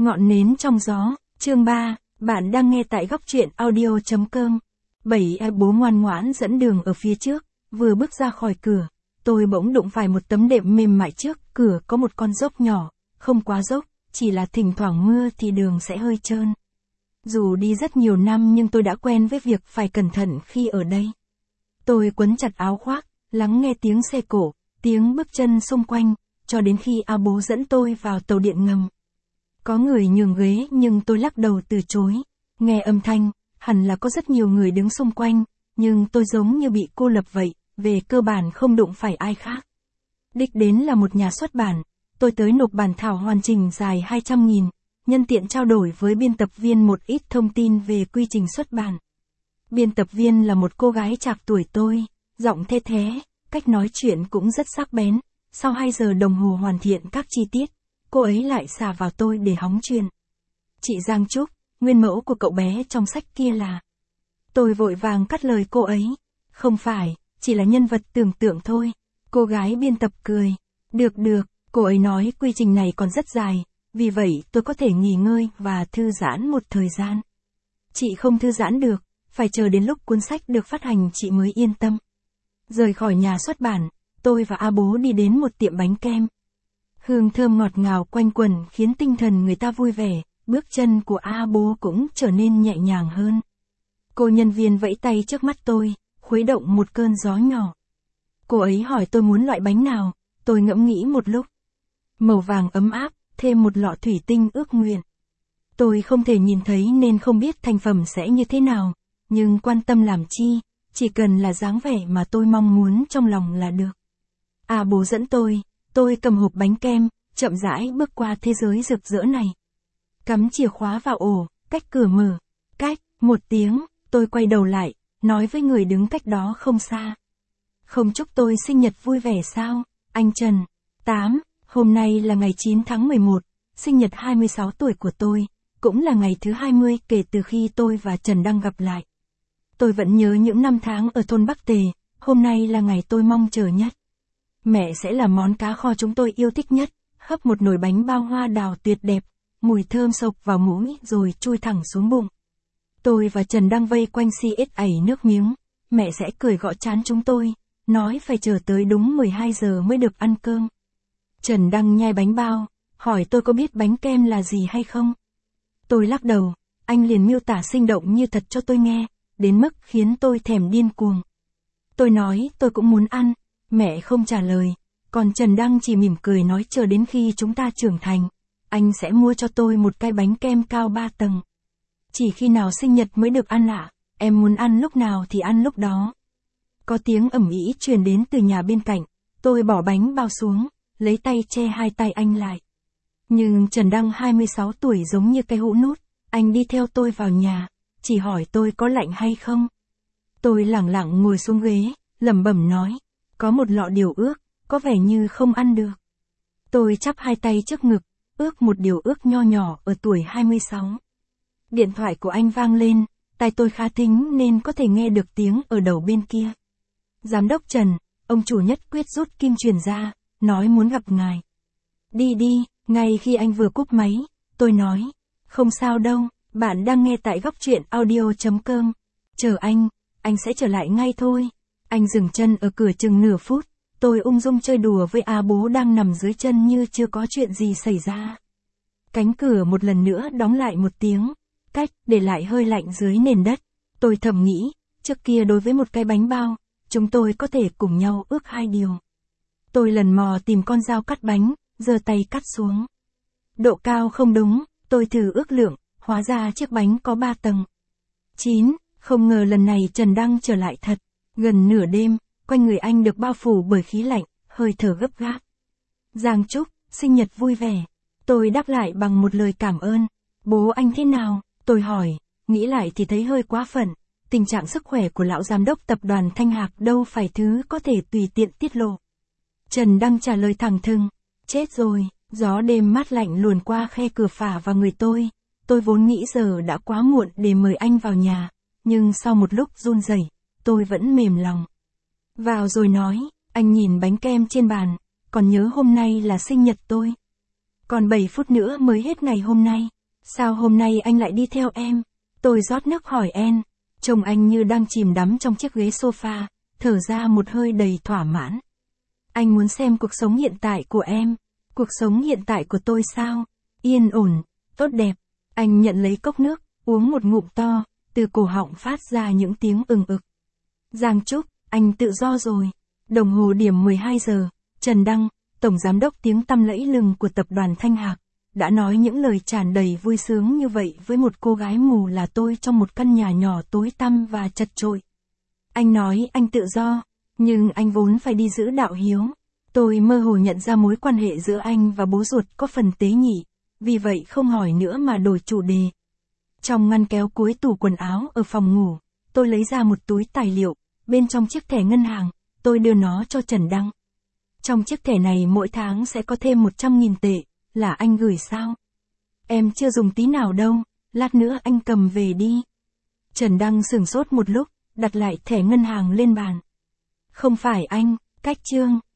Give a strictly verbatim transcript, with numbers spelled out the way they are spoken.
Ngọn nến trong gió, chương ba, bạn đang nghe tại góc truyện audio chấm com. bảy Bố ngoan ngoãn dẫn đường ở phía trước, vừa bước ra khỏi cửa, tôi bỗng đụng phải một tấm đệm mềm mại trước cửa có một con dốc nhỏ, không quá dốc, chỉ là thỉnh thoảng mưa thì đường sẽ hơi trơn. Dù đi rất nhiều năm nhưng tôi đã quen với việc phải cẩn thận khi ở đây. Tôi quấn chặt áo khoác, lắng nghe tiếng xe cộ, tiếng bước chân xung quanh, cho đến khi A Bố dẫn tôi vào tàu điện ngầm. Có người nhường ghế nhưng tôi lắc đầu từ chối. Nghe âm thanh, hẳn là có rất nhiều người đứng xung quanh, nhưng tôi giống như bị cô lập vậy, về cơ bản không đụng phải ai khác. Đích đến là một nhà xuất bản, tôi tới nộp bản thảo hoàn chỉnh dài hai trăm nghìn, nhân tiện trao đổi với biên tập viên một ít thông tin về quy trình xuất bản. Biên tập viên là một cô gái trạc tuổi tôi, giọng the thé, cách nói chuyện cũng rất sắc bén. Sau hai giờ đồng hồ hoàn thiện các chi tiết, cô ấy lại xà vào tôi để hóng chuyện. Chị Giang Trúc, nguyên mẫu của cậu bé trong sách kia là... Tôi vội vàng cắt lời cô ấy. Không phải, chỉ là nhân vật tưởng tượng thôi. Cô gái biên tập cười. Được được, cô ấy nói quy trình này còn rất dài, vì vậy tôi có thể nghỉ ngơi và thư giãn một thời gian. Chị không thư giãn được, phải chờ đến lúc cuốn sách được phát hành chị mới yên tâm. Rời khỏi nhà xuất bản, tôi và A Bố đi đến một tiệm bánh kem. Hương thơm ngọt ngào quanh quẩn khiến tinh thần người ta vui vẻ, bước chân của A Bố cũng trở nên nhẹ nhàng hơn. Cô nhân viên vẫy tay trước mắt tôi, khuấy động một cơn gió nhỏ. Cô ấy hỏi tôi muốn loại bánh nào, tôi ngẫm nghĩ một lúc. Màu vàng ấm áp, thêm một lọ thủy tinh ước nguyện. Tôi không thể nhìn thấy nên không biết thành phẩm sẽ như thế nào, nhưng quan tâm làm chi, chỉ cần là dáng vẻ mà tôi mong muốn trong lòng là được. A Bố dẫn tôi, tôi cầm hộp bánh kem, chậm rãi bước qua thế giới rực rỡ này. Cắm chìa khóa vào ổ, cách cửa mở. Cách, một tiếng, tôi quay đầu lại, nói với người đứng cách đó không xa. Không chúc tôi sinh nhật vui vẻ sao, anh Trần. tám. Hôm nay là ngày chín tháng mười một, sinh nhật hai mươi sáu tuổi của tôi, cũng là ngày thứ hai mươi kể từ khi tôi và Trần Đăng gặp lại. Tôi vẫn nhớ những năm tháng ở thôn Bắc Tề, hôm nay là ngày tôi mong chờ nhất. Mẹ sẽ làm món cá kho chúng tôi yêu thích nhất, hấp một nồi bánh bao hoa đào tuyệt đẹp, mùi thơm sộc vào mũi rồi chui thẳng xuống bụng. Tôi và Trần đang vây quanh si ếch ảy nước miếng, mẹ sẽ cười gõ trán chúng tôi, nói phải chờ tới đúng mười hai giờ mới được ăn cơm. Trần đang nhai bánh bao, hỏi tôi có biết bánh kem là gì hay không. Tôi lắc đầu, anh liền miêu tả sinh động như thật cho tôi nghe, đến mức khiến tôi thèm điên cuồng. Tôi nói tôi cũng muốn ăn. Mẹ không trả lời, còn Trần Đăng chỉ mỉm cười nói chờ đến khi chúng ta trưởng thành, anh sẽ mua cho tôi một cái bánh kem cao ba tầng. Chỉ khi nào sinh nhật mới được ăn ạ, em muốn ăn lúc nào thì ăn lúc đó. Có tiếng ầm ĩ truyền đến từ nhà bên cạnh, tôi bỏ bánh bao xuống, lấy tay che hai tay anh lại. Nhưng Trần Đăng hai mươi sáu tuổi giống như cái hũ nút, anh đi theo tôi vào nhà, chỉ hỏi tôi có lạnh hay không. Tôi lẳng lặng ngồi xuống ghế, lẩm bẩm nói. Có một lọ điều ước, có vẻ như không ăn được. Tôi chắp hai tay trước ngực, ước một điều ước nho nhỏ ở tuổi hai mươi sáu. Điện thoại của anh vang lên, tai tôi khá thính nên có thể nghe được tiếng ở đầu bên kia. Giám đốc Trần, ông chủ Nhất Quyết rút kim truyền ra, nói muốn gặp ngài. Đi đi, ngay khi anh vừa cúp máy, tôi nói. Không sao đâu, bạn đang nghe tại góc truyện audio chấm com. Chờ anh, anh sẽ trở lại ngay thôi. Anh dừng chân ở cửa chừng nửa phút, tôi ung dung chơi đùa với A Bố đang nằm dưới chân như chưa có chuyện gì xảy ra. Cánh cửa một lần nữa đóng lại một tiếng, cách để lại hơi lạnh dưới nền đất. Tôi thầm nghĩ, trước kia đối với một cái bánh bao, chúng tôi có thể cùng nhau ước hai điều. Tôi lần mò tìm con dao cắt bánh, giơ tay cắt xuống. Độ cao không đúng, tôi thử ước lượng, hóa ra chiếc bánh có ba tầng. chín. Không ngờ lần này Trần Đăng trở lại thật. Gần nửa đêm, quanh người anh được bao phủ bởi khí lạnh, hơi thở gấp gáp. Giang Trúc, sinh nhật vui vẻ. Tôi đáp lại bằng một lời cảm ơn. Bố anh thế nào? Tôi hỏi, nghĩ lại thì thấy hơi quá phận. Tình trạng sức khỏe của lão giám đốc tập đoàn Thanh Hạc đâu phải thứ có thể tùy tiện tiết lộ. Trần Đăng trả lời thẳng thừng. Chết rồi, gió đêm mát lạnh luồn qua khe cửa phả vào người tôi. Tôi vốn nghĩ giờ đã quá muộn để mời anh vào nhà, nhưng sau một lúc run rẩy, tôi vẫn mềm lòng. Vào rồi nói, anh nhìn bánh kem trên bàn, còn nhớ hôm nay là sinh nhật tôi. Còn bảy phút nữa mới hết ngày hôm nay. Sao hôm nay anh lại đi theo em? Tôi rót nước hỏi En. Trông anh như đang chìm đắm trong chiếc ghế sofa, thở ra một hơi đầy thỏa mãn. Anh muốn xem cuộc sống hiện tại của em. Cuộc sống hiện tại của tôi sao? Yên ổn, tốt đẹp. Anh nhận lấy cốc nước, uống một ngụm to, từ cổ họng phát ra những tiếng ừng ực. Giang Trúc, anh tự do rồi. Đồng hồ điểm mười hai giờ, Trần Đăng, tổng giám đốc tiếng tăm lẫy lừng của tập đoàn Thanh Hạc, đã nói những lời tràn đầy vui sướng như vậy với một cô gái mù là tôi trong một căn nhà nhỏ tối tăm và chật chội. Anh nói anh tự do, nhưng anh vốn phải đi giữ đạo hiếu. Tôi mơ hồ nhận ra mối quan hệ giữa anh và bố ruột có phần tế nhị, vì vậy không hỏi nữa mà đổi chủ đề. Trong ngăn kéo cuối tủ quần áo ở phòng ngủ, tôi lấy ra một túi tài liệu, bên trong chiếc thẻ ngân hàng, tôi đưa nó cho Trần Đăng. Trong chiếc thẻ này mỗi tháng sẽ có thêm một trăm nghìn tệ, là anh gửi sao? Em chưa dùng tí nào đâu, lát nữa anh cầm về đi. Trần Đăng sửng sốt một lúc, đặt lại thẻ ngân hàng lên bàn. Không phải anh, Cách Trương.